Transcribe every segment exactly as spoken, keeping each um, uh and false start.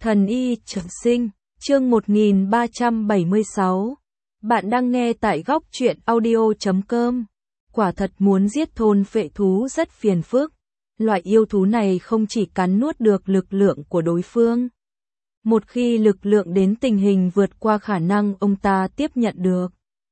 Thần y trường sinh, chương một nghìn ba trăm bảy mươi sáu. Bạn đang nghe tại góc truyện audio chấm com. Quả thật muốn giết thôn phệ thú rất phiền phức. Loại yêu thú này không chỉ cắn nuốt được lực lượng của đối phương. Một khi lực lượng đến tình hình vượt qua khả năng ông ta tiếp nhận được,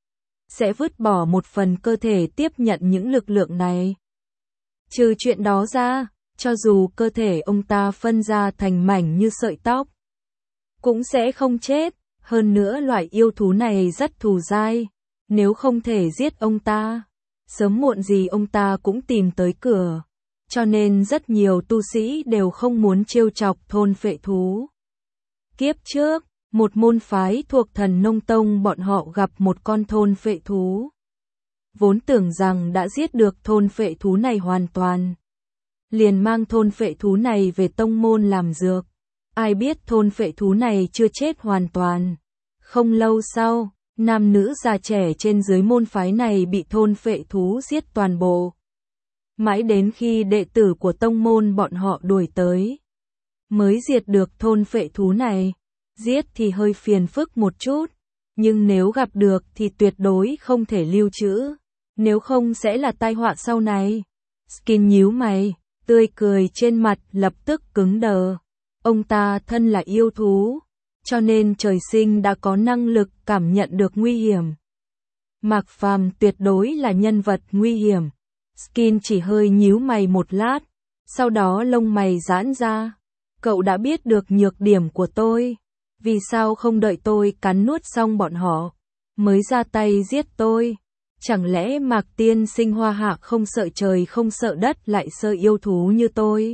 sẽ vứt bỏ một phần cơ thể tiếp nhận những lực lượng này. Trừ chuyện đó ra, cho dù cơ thể ông ta phân ra thành mảnh như sợi tóc, cũng sẽ không chết. Hơn nữa loại yêu thú này rất thù dai, nếu không thể giết ông ta, sớm muộn gì ông ta cũng tìm tới cửa. Cho nên rất nhiều tu sĩ đều không muốn trêu chọc thôn phệ thú. Kiếp trước, một môn phái thuộc Thần Nông Tông bọn họ gặp một con thôn phệ thú. Vốn tưởng rằng đã giết được thôn phệ thú này hoàn toàn, liền mang thôn phệ thú này về tông môn làm dược. Ai biết thôn phệ thú này chưa chết hoàn toàn. Không lâu sau, nam nữ già trẻ trên dưới môn phái này bị thôn phệ thú giết toàn bộ. Mãi đến khi đệ tử của tông môn bọn họ đuổi tới, mới diệt được thôn phệ thú này. Giết thì hơi phiền phức một chút, nhưng nếu gặp được thì tuyệt đối không thể lưu trữ, nếu không sẽ là tai họa sau này. Skin nhíu mày, tươi cười trên mặt lập tức cứng đờ. Ông ta thân là yêu thú, cho nên trời sinh đã có năng lực cảm nhận được nguy hiểm. Mạc Phàm tuyệt đối là nhân vật nguy hiểm. Skin chỉ hơi nhíu mày một lát, sau đó lông mày giãn ra. Cậu đã biết được nhược điểm của tôi, vì sao không đợi tôi cắn nuốt xong bọn họ, mới ra tay giết tôi? Chẳng lẽ Mạc Tiên Sinh hoa hạ không sợ trời không sợ đất lại sợ yêu thú như tôi?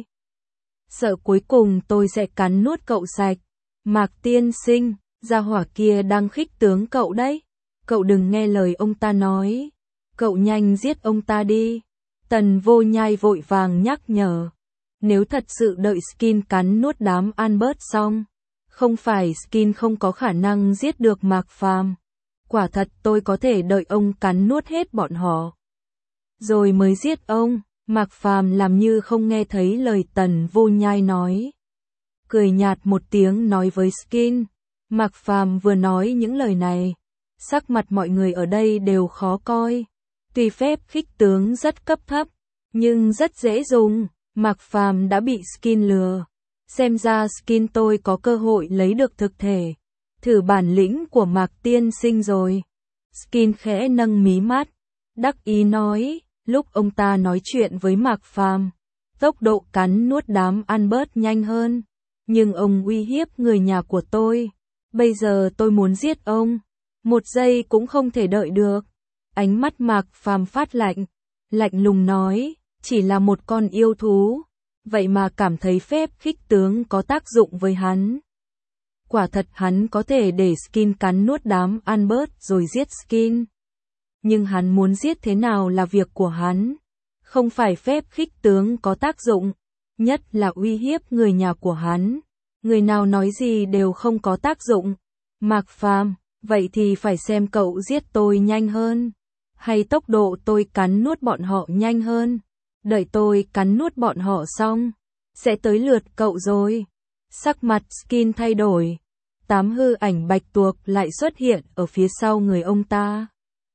Sợ cuối cùng tôi sẽ cắn nuốt cậu sạch. Mạc Tiên Sinh, gia hỏa kia đang khích tướng cậu đấy. Cậu đừng nghe lời ông ta nói. Cậu nhanh giết ông ta đi. Tần Vô Nhai vội vàng nhắc nhở. Nếu thật sự đợi Skin cắn nuốt đám Albert xong, không phải Skin không có khả năng giết được Mạc Phàm. Quả thật tôi có thể đợi ông cắn nuốt hết bọn họ, rồi mới giết ông. Mạc Phàm làm như không nghe thấy lời Tần Vô Nhai nói. Cười nhạt một tiếng nói với Skin. Mạc Phàm vừa nói những lời này, sắc mặt mọi người ở đây đều khó coi. Tuy phép khích tướng rất cấp thấp, nhưng rất dễ dùng. Mạc Phàm đã bị Skin lừa. Xem ra Skin tôi có cơ hội lấy được thực thể, thử bản lĩnh của Mạc Tiên Sinh rồi. Skin khẽ nâng mí mắt, đắc ý nói. Lúc ông ta nói chuyện với Mạc Phàm, tốc độ cắn nuốt đám Albert nhanh hơn, nhưng ông uy hiếp người nhà của tôi. Bây giờ tôi muốn giết ông, một giây cũng không thể đợi được. Ánh mắt Mạc Phàm phát lạnh, lạnh lùng nói, chỉ là một con yêu thú, vậy mà cảm thấy phép khích tướng có tác dụng với hắn. Quả thật hắn có thể để Skin cắn nuốt đám Albert rồi giết Skin. Nhưng hắn muốn giết thế nào là việc của hắn, không phải phép khích tướng có tác dụng, nhất là uy hiếp người nhà của hắn. Người nào nói gì đều không có tác dụng. Mạc Phàm, vậy thì phải xem cậu giết tôi nhanh hơn, hay tốc độ tôi cắn nuốt bọn họ nhanh hơn. Đợi tôi cắn nuốt bọn họ xong, sẽ tới lượt cậu rồi. Sắc mặt Skin thay đổi, tám hư ảnh bạch tuộc lại xuất hiện ở phía sau người ông ta.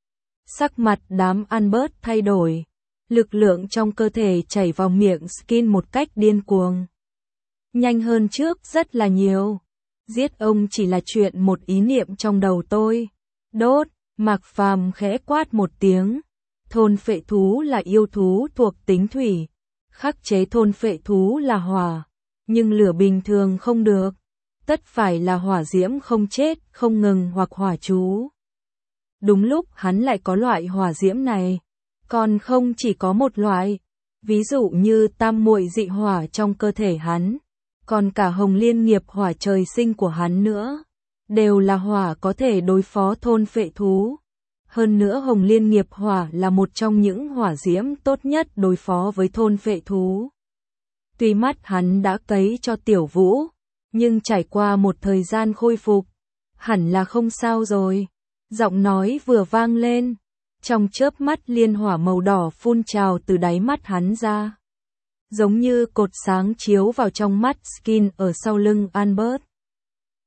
Sắc mặt đám Albert thay đổi, lực lượng trong cơ thể chảy vào miệng Skin một cách điên cuồng. Nhanh hơn trước rất là nhiều. Giết ông chỉ là chuyện một ý niệm trong đầu tôi. Đốt, Mạc Phàm khẽ quát một tiếng. Thôn phệ thú là yêu thú thuộc tính thủy, khắc chế thôn phệ thú là hỏa, nhưng lửa bình thường không được, tất phải là hỏa diễm không chết, không ngừng hoặc hỏa chú. Đúng lúc hắn lại có loại hỏa diễm này, còn không chỉ có một loại, ví dụ như tam muội dị hỏa trong cơ thể hắn, còn cả hồng liên nghiệp hỏa trời sinh của hắn nữa, đều là hỏa có thể đối phó thôn phệ thú. Hơn nữa hồng liên nghiệp hỏa là một trong những hỏa diễm tốt nhất đối phó với thôn phệ thú. Tuy mắt hắn đã cấy cho Tiểu Vũ, nhưng trải qua một thời gian khôi phục, hẳn là không sao rồi. Giọng nói vừa vang lên, trong chớp mắt liên hỏa màu đỏ phun trào từ đáy mắt hắn ra, giống như cột sáng chiếu vào trong mắt Skin ở sau lưng Albert.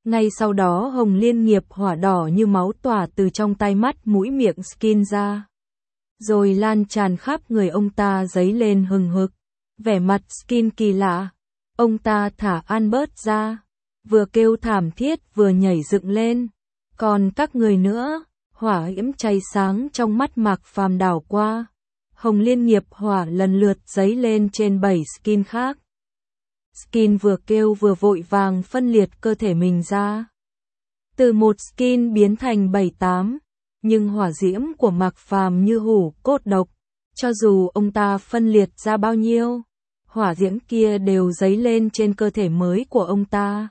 Ngay sau đó hồng liên nghiệp hỏa đỏ như máu tỏa từ trong tai mắt mũi miệng Skin ra. Rồi lan tràn khắp người ông ta dấy lên hừng hực. Vẻ mặt Skin kỳ lạ. Ông ta thả Albert ra. Vừa kêu thảm thiết vừa nhảy dựng lên. Còn các người nữa, hỏa diễm cháy sáng trong mắt Mạc Phàm đảo qua. Hồng liên nghiệp hỏa lần lượt dấy lên trên bảy Skin khác. Skin vừa kêu vừa vội vàng phân liệt cơ thể mình ra. Từ một Skin biến thành bảy tám, nhưng hỏa diễm của Mạc Phàm như hủ cốt độc, cho dù ông ta phân liệt ra bao nhiêu, hỏa diễm kia đều dấy lên trên cơ thể mới của ông ta.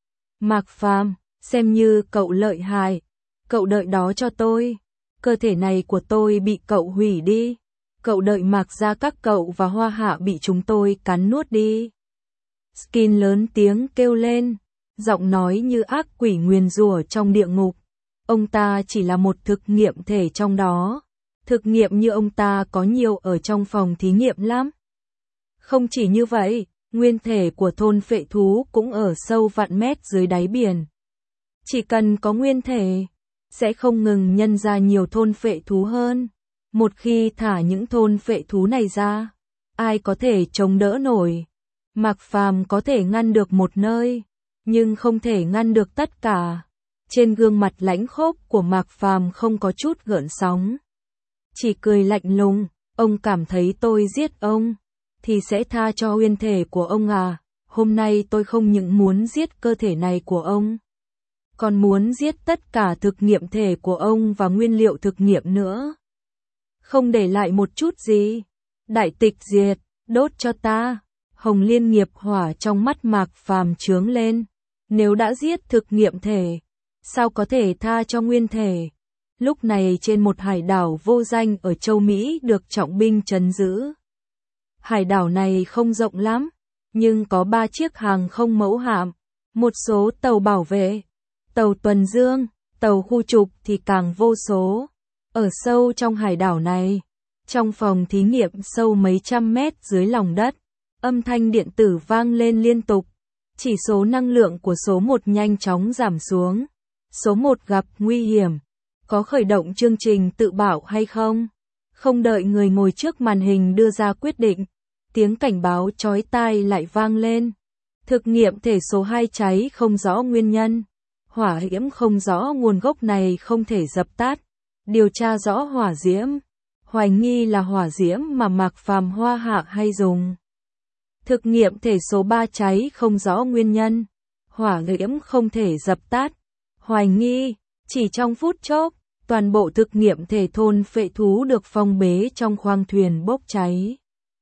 Mạc Phàm, xem như cậu lợi hại, cậu đợi đó cho tôi, cơ thể này của tôi bị cậu hủy đi, cậu đợi Mạc gia các cậu và Hoa Hạ bị chúng tôi cắn nuốt đi. Skin lớn tiếng kêu lên, giọng nói như ác quỷ nguyền rủa trong địa ngục. Ông ta chỉ là một thực nghiệm thể trong đó. Thực nghiệm như ông ta có nhiều ở trong phòng thí nghiệm lắm. Không chỉ như vậy, nguyên thể của thôn phệ thú cũng ở sâu vạn mét dưới đáy biển. Chỉ cần có nguyên thể, sẽ không ngừng nhân ra nhiều thôn phệ thú hơn. Một khi thả những thôn phệ thú này ra, ai có thể chống đỡ nổi? Mạc Phàm có thể ngăn được một nơi, nhưng không thể ngăn được tất cả. Trên gương mặt lãnh khốc của Mạc Phàm không có chút gợn sóng. Chỉ cười lạnh lùng, ông cảm thấy tôi giết ông, thì sẽ tha cho nguyên thể của ông à? Hôm nay tôi không những muốn giết cơ thể này của ông, còn muốn giết tất cả thực nghiệm thể của ông và nguyên liệu thực nghiệm nữa. Không để lại một chút gì. Đại tịch diệt, đốt cho ta. Hồng liên nghiệp hỏa trong mắt Mạc Phàm chướng lên. Nếu đã giết thực nghiệm thể, sao có thể tha cho nguyên thể? Lúc này trên một hải đảo vô danh ở châu Mỹ được trọng binh trấn giữ. Hải đảo này không rộng lắm, nhưng có ba chiếc hàng không mẫu hạm, một số tàu bảo vệ, tàu tuần dương, tàu khu trục thì càng vô số. Ở sâu trong hải đảo này, trong phòng thí nghiệm sâu mấy trăm mét dưới lòng đất, âm thanh điện tử vang lên liên tục. Chỉ số năng lượng của số một nhanh chóng giảm xuống. Số một gặp nguy hiểm. Có khởi động chương trình tự bảo hay không? Không đợi người ngồi trước màn hình đưa ra quyết định, tiếng cảnh báo chói tai lại vang lên. Thực nghiệm thể số hai cháy không rõ nguyên nhân. Hỏa diễm không rõ nguồn gốc này không thể dập tắt. Điều tra rõ hỏa diễm. Hoài nghi là hỏa diễm mà Mạc Phàm Hoa Hạ hay dùng. Thực nghiệm thể số ba cháy không rõ nguyên nhân. Hỏa diễm không thể dập tắt. Hoài nghi, chỉ trong phút chốc, toàn bộ thực nghiệm thể thôn phệ thú được phong bế trong khoang thuyền bốc cháy.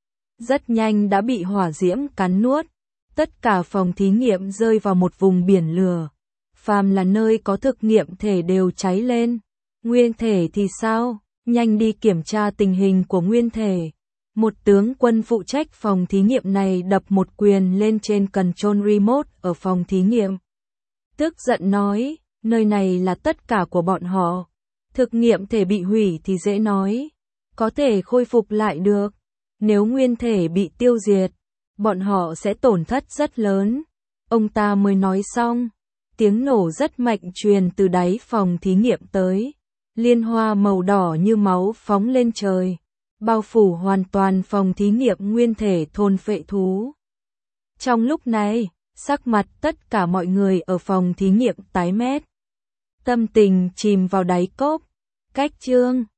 Rất nhanh đã bị hỏa diễm cắn nuốt. Tất cả phòng thí nghiệm rơi vào một vùng biển lửa. Phàm là nơi có thực nghiệm thể đều cháy lên. Nguyên thể thì sao? Nhanh đi kiểm tra tình hình của nguyên thể. Một tướng quân phụ trách phòng thí nghiệm này đập một quyền lên trên control remote ở phòng thí nghiệm. Tức giận nói, nơi này là tất cả của bọn họ. Thực nghiệm thể bị hủy thì dễ nói, có thể khôi phục lại được. Nếu nguyên thể bị tiêu diệt, bọn họ sẽ tổn thất rất lớn. Ông ta mới nói xong, tiếng nổ rất mạnh truyền từ đáy phòng thí nghiệm tới. Liên hoa màu đỏ như máu phóng lên trời, bao phủ hoàn toàn phòng thí nghiệm nguyên thể thôn phệ thú. Trong lúc này, sắc mặt tất cả mọi người ở phòng thí nghiệm tái mét. Tâm tình chìm vào đáy cốc. Cách chương